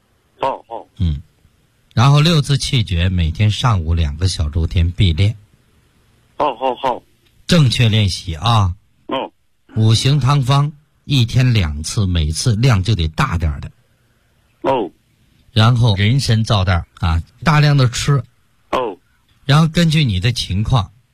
然后6字气诀每天上午2个小周天必练。 好， 正确练习啊。5行汤方1天2次，每次量就得大点的。然后人参皂袋大量的吃。然后根据你的情况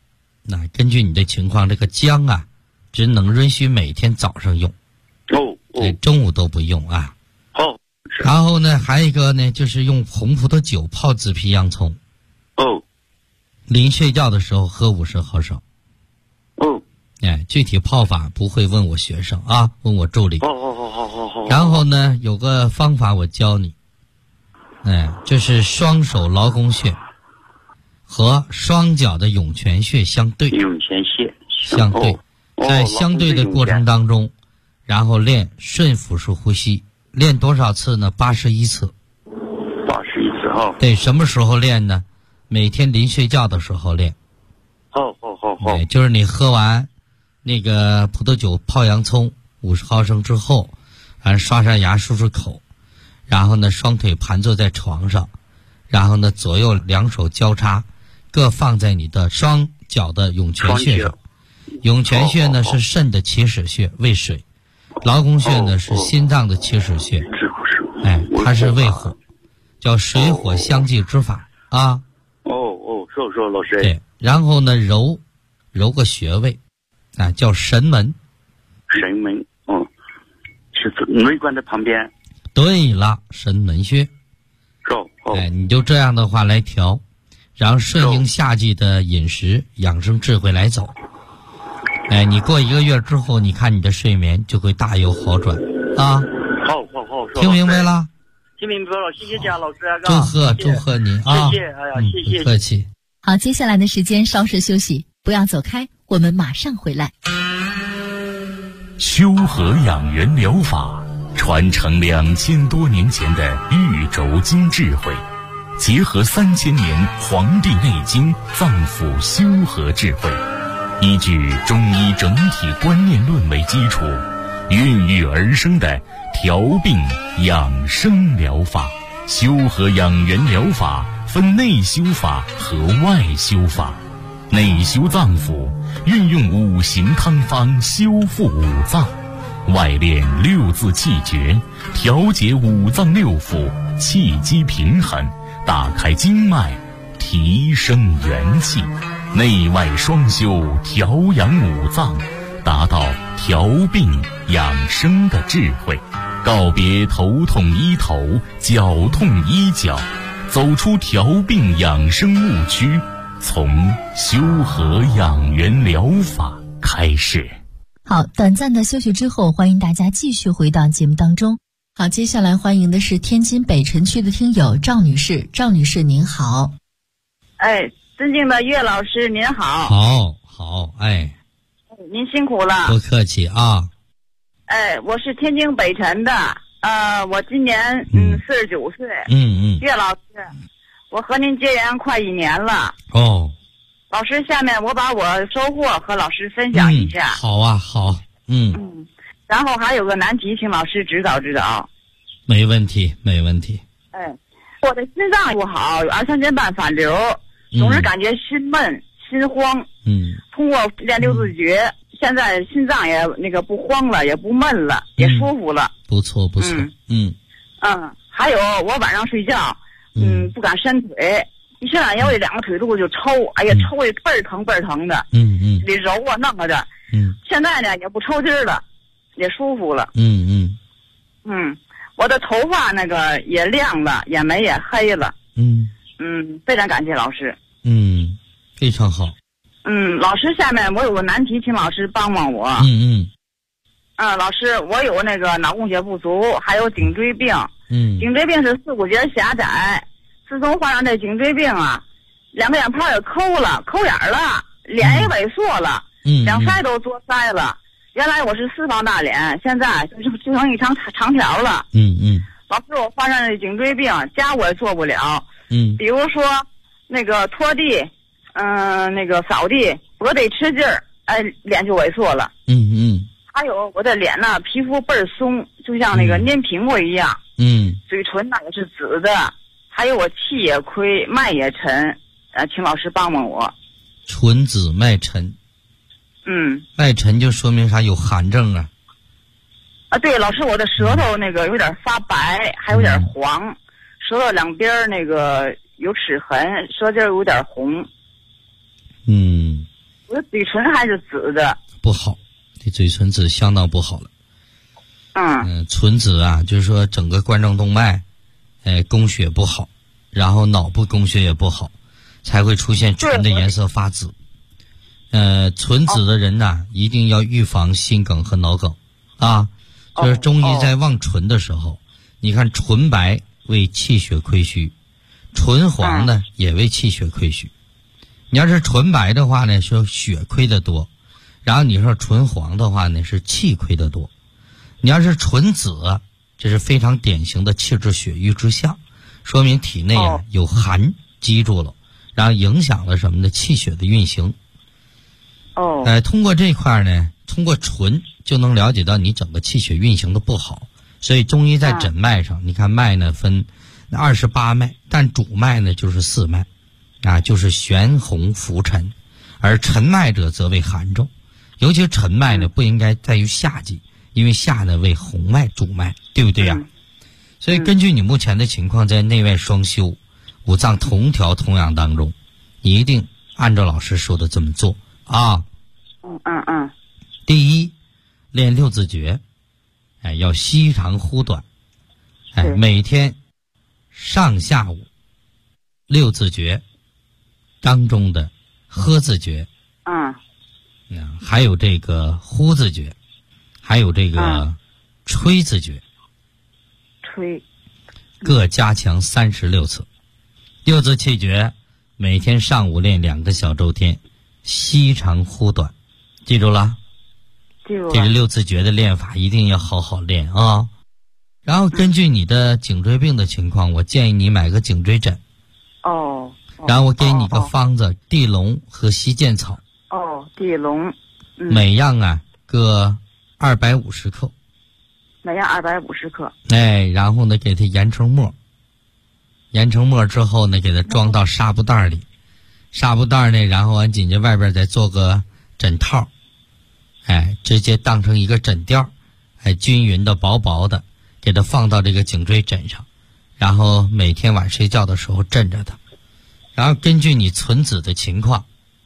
那根据你的情况，这个姜啊，只能允许每天早上用，中午都不用啊。然后呢，还有一个呢，就是用红葡萄酒泡紫皮洋葱。临睡觉的时候喝50毫升。具体泡法不会问我学生啊，问我助理。然后呢，有个方法我教你，就是双手劳宫穴和双脚的涌泉穴相对。相对，在相对的过程当中，然后练顺腹式呼吸，练多少次呢？81次。 81次对，什么时候练呢？每天临睡觉的时候练。就是你喝完那个葡萄酒泡洋葱50毫升之后，刷刷牙漱漱口，然后呢双腿盘坐在床上，然后呢左右两手交叉，各放在你的双脚的涌泉穴上。涌泉穴呢是肾的起始穴，为水；劳宫穴呢是心脏的起始穴，它是为火，叫水火相济之法啊。 说老师。 对，然后呢揉个穴位，叫神门。 神门，是内关的旁边。 对了，神门穴。你就这样的话来调，然后顺应夏季的饮食，养生智慧来走。你过1个月之后，你看你的睡眠就会大有好转啊。好，听明白了？ 听明白了，谢谢姜老师。 祝贺你啊！ 谢谢，谢谢， 不客气。 好，接下来的时间稍事休息，不要走开，我们马上回来。 修和养元疗法传承2000多年前的玉轴经智慧，结合3000年《黄帝内经》脏腑修和智慧，依据中医整体观念论为基础，孕育而生的调病养生疗法。修和养元疗法分内修法和外修法。内修脏腑，运用5行汤方修复5脏；外练6字气诀，调节5脏6腑，气机平衡，打开经脉，提升元气。内外双修，调养5脏，达到调病养生的智慧。告别头痛医头，脚痛医脚，走出调病养生误区，从修和养元疗法开始。 好，短暂的休息之后，欢迎大家继续回到节目当中。好，接下来欢迎的是天津北辰区的听友赵女士。赵女士您好。 尊敬的岳老师您好。 好， 您辛苦了。 不客气啊。 我是天津北辰的，我今年49岁。岳老师，我和您结缘快1年了。老师，下面我把我收获和老师分享一下。 好啊，好。 然后还有个难题，请老师指导指导。 没问题。 我的心脏不好，有2、3天半反流，总是感觉心闷心慌。通过练6字诀，现在心脏也不慌了，也不闷了，也舒服了。 不错。 还有我晚上睡觉，不敢伸腿，一伸懒腰，这2个腿肚子就抽，抽的倍儿疼的。得揉啊弄啊的。现在呢也不抽筋了，也舒服了。我的头发也亮了，眼眉也黑了。非常感谢老师。 非常好。 老师，下面我有个难题，请老师帮帮我。老师，我有脑供血不足，还有颈椎病。颈椎病是4骨节狭窄，自从患上这颈椎病啊，2个眼泡也抠眼了，脸也萎缩了，2腮都作腮了。原来我是4方大脸，现在就成一长条了。老师，我患上这颈椎病，家我也做不了。比如说拖地，扫地，我得吃劲儿，脸就萎缩了。还有我的脸呢，皮肤倍儿松，就像粘苹果一样。嘴唇也是紫的，还有我气也亏，脉也沉。请老师帮帮我。 唇紫脉沉。脉沉就说明啥？有寒症啊。 对，老师，我的舌头有点发白，还有点黄，舌头2边有齿痕，舌尖有点红。 我的嘴唇还是紫的。 不好，这嘴唇紫相当不好了。唇紫啊，就是说整个冠状动脉，供血不好，然后脑部供血也不好，才会出现唇的颜色发紫。唇紫的人呢，一定要预防心梗和脑梗啊。就是中医在望唇的时候，你看唇白为气血亏虚，唇黄呢也为气血亏虚。你要是唇白的话呢，是血亏的多，然后你说唇黄的话呢，是气亏的多。你要是唇紫，这是非常典型的气滞血瘀之象，说明体内有寒积住了，然后影响了什么呢？气血的运行。通过这块呢，通过唇就能了解到你整个气血运行的不好。所以中医在诊脉上，你看脉呢分28脉，但主脉呢就是4脉，就是玄红浮沉，而沉脉者则为寒重，尤其沉脉呢不应该在于夏季，因为夏呢为红脉主脉，对不对呀？所以根据你目前的情况，在内外双修、五脏同调同养当中，你一定按照老师说的这么做啊。第一，练6字诀，要吸长呼短，每天上下午6字诀当中的喝字诀，还有这个呼字诀，还有这个吹字诀，各加强36次。6字气诀每天上午练2个小周天，吸长呼短，记住了？这是6字诀的练法，一定要好好练啊。然后根据你的颈椎病的情况，我建议你买个颈椎枕。然后我给你个方子，地龙和犀剑草。 地龙。 每样各250克。 每样250克。 然后呢，给它研成末。研成末之后呢，给它装到纱布袋里。纱布袋呢，然后完紧接外边再做个枕套。直接当成一个枕垫，均匀的薄薄的，给它放到这个颈椎枕上，然后每天晚睡觉的时候枕着它。然后根据你唇紫的情况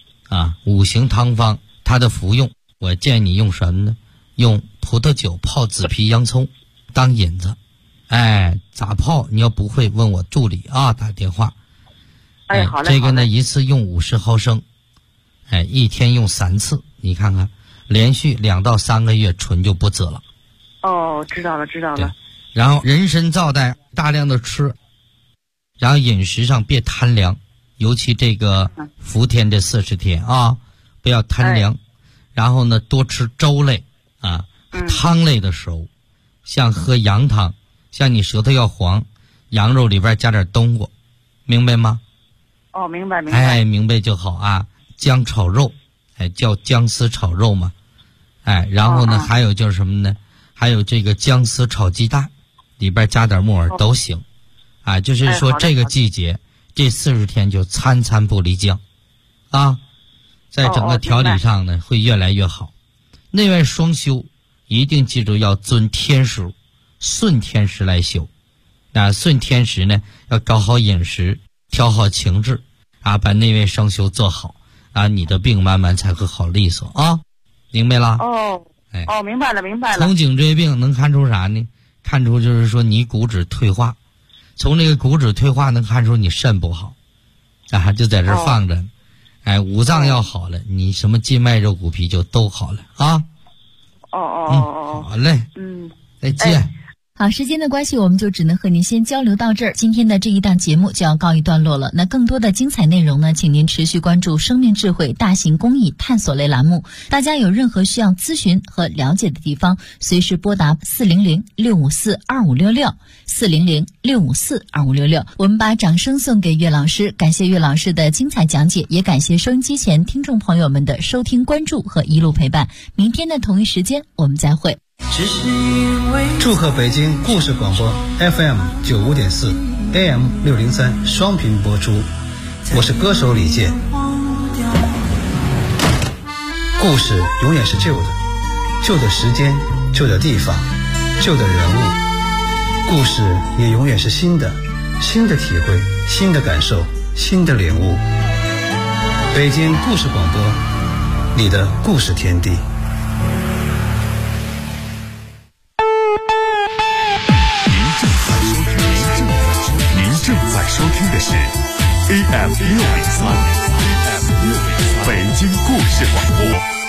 5行汤方它的服用，我建议你用什么呢？用葡萄酒泡紫皮洋葱当引子。咋泡你要不会问我助理打电话。 好嘞。 这个呢一次用50毫升，一天用3次，你看看连续2到3个月唇就不紫了。 知道了。 然后人参皂带大量的吃，然后饮食上别贪凉，尤其这个伏天这40天不要贪凉。然后呢多吃粥类汤类的食物，像喝羊汤，像你舌头要黄，羊肉里边加点冬瓜，明白吗？ 明白。 明白就好姜炒肉，叫姜丝炒肉嘛。然后呢还有就是什么呢？还有这个姜丝炒鸡蛋，里边加点木耳都行。就是说这个季节这40天就餐餐不离姜在整个调理上呢会越来越好。内外双修一定记住要遵天时，顺天时来修。顺天时呢要搞好饮食，调好情志把内外双修做好你的病慢慢才会好利索明白了？ 明白了。 从颈椎病能看出啥呢？看出就是说你骨质退化，从这个骨质退化能看出你肾不好就在这放着。五脏要好了，你什么筋脉肉骨皮就都好了好嘞。再见。 好，时间的关系，我们就只能和您先交流到这儿。今天的这一档节目就要告一段落了。那更多的精彩内容呢，请您持续关注生命智慧大型公益探索类栏目。大家有任何需要咨询和了解的地方，随时拨打400-654-2566 400-654-2566。我们把掌声送给岳老师，感谢岳老师的精彩讲解，也感谢收音机前听众朋友们的收听关注和一路陪伴。明天的同一时间我们再会。 祝贺北京故事广播 FM 95.4 AM 603双频播出，我是歌手李健。故事永远是旧的，旧的时间，旧的地方，旧的人物。故事也永远是新的，新的体会，新的感受，新的领悟。北京故事广播你的故事天地。 您正在收听的是 AM603 北京故事广播。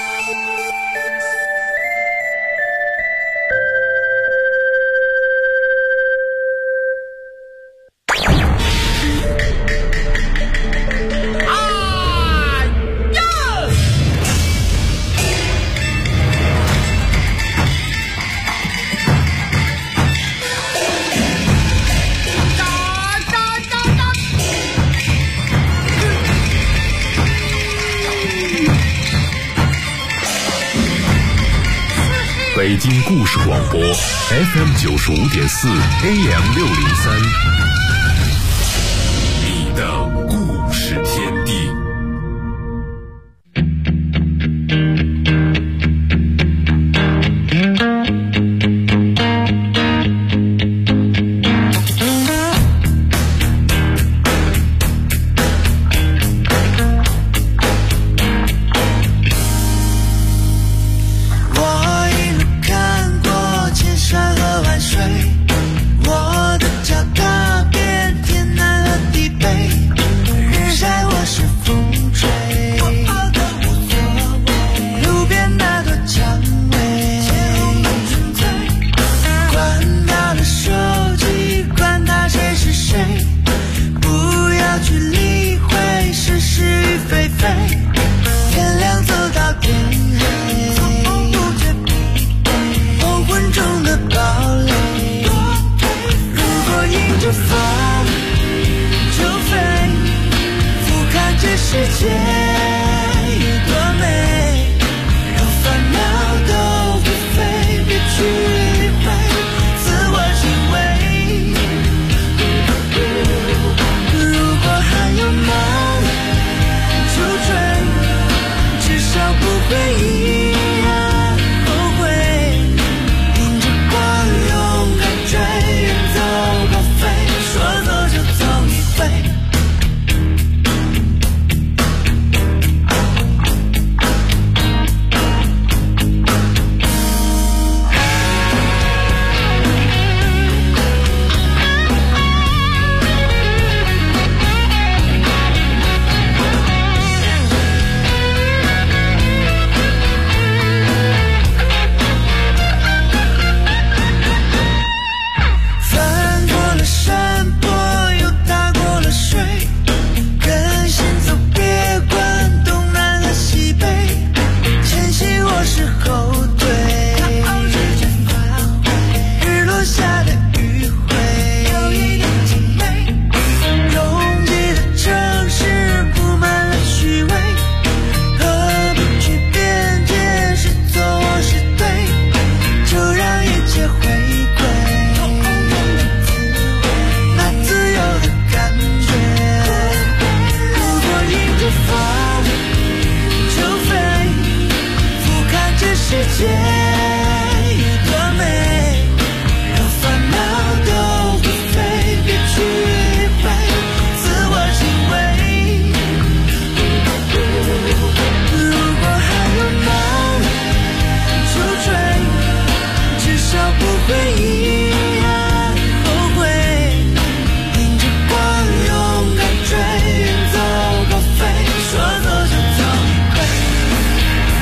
北京故事广播 FM95.4 AM603，你的故事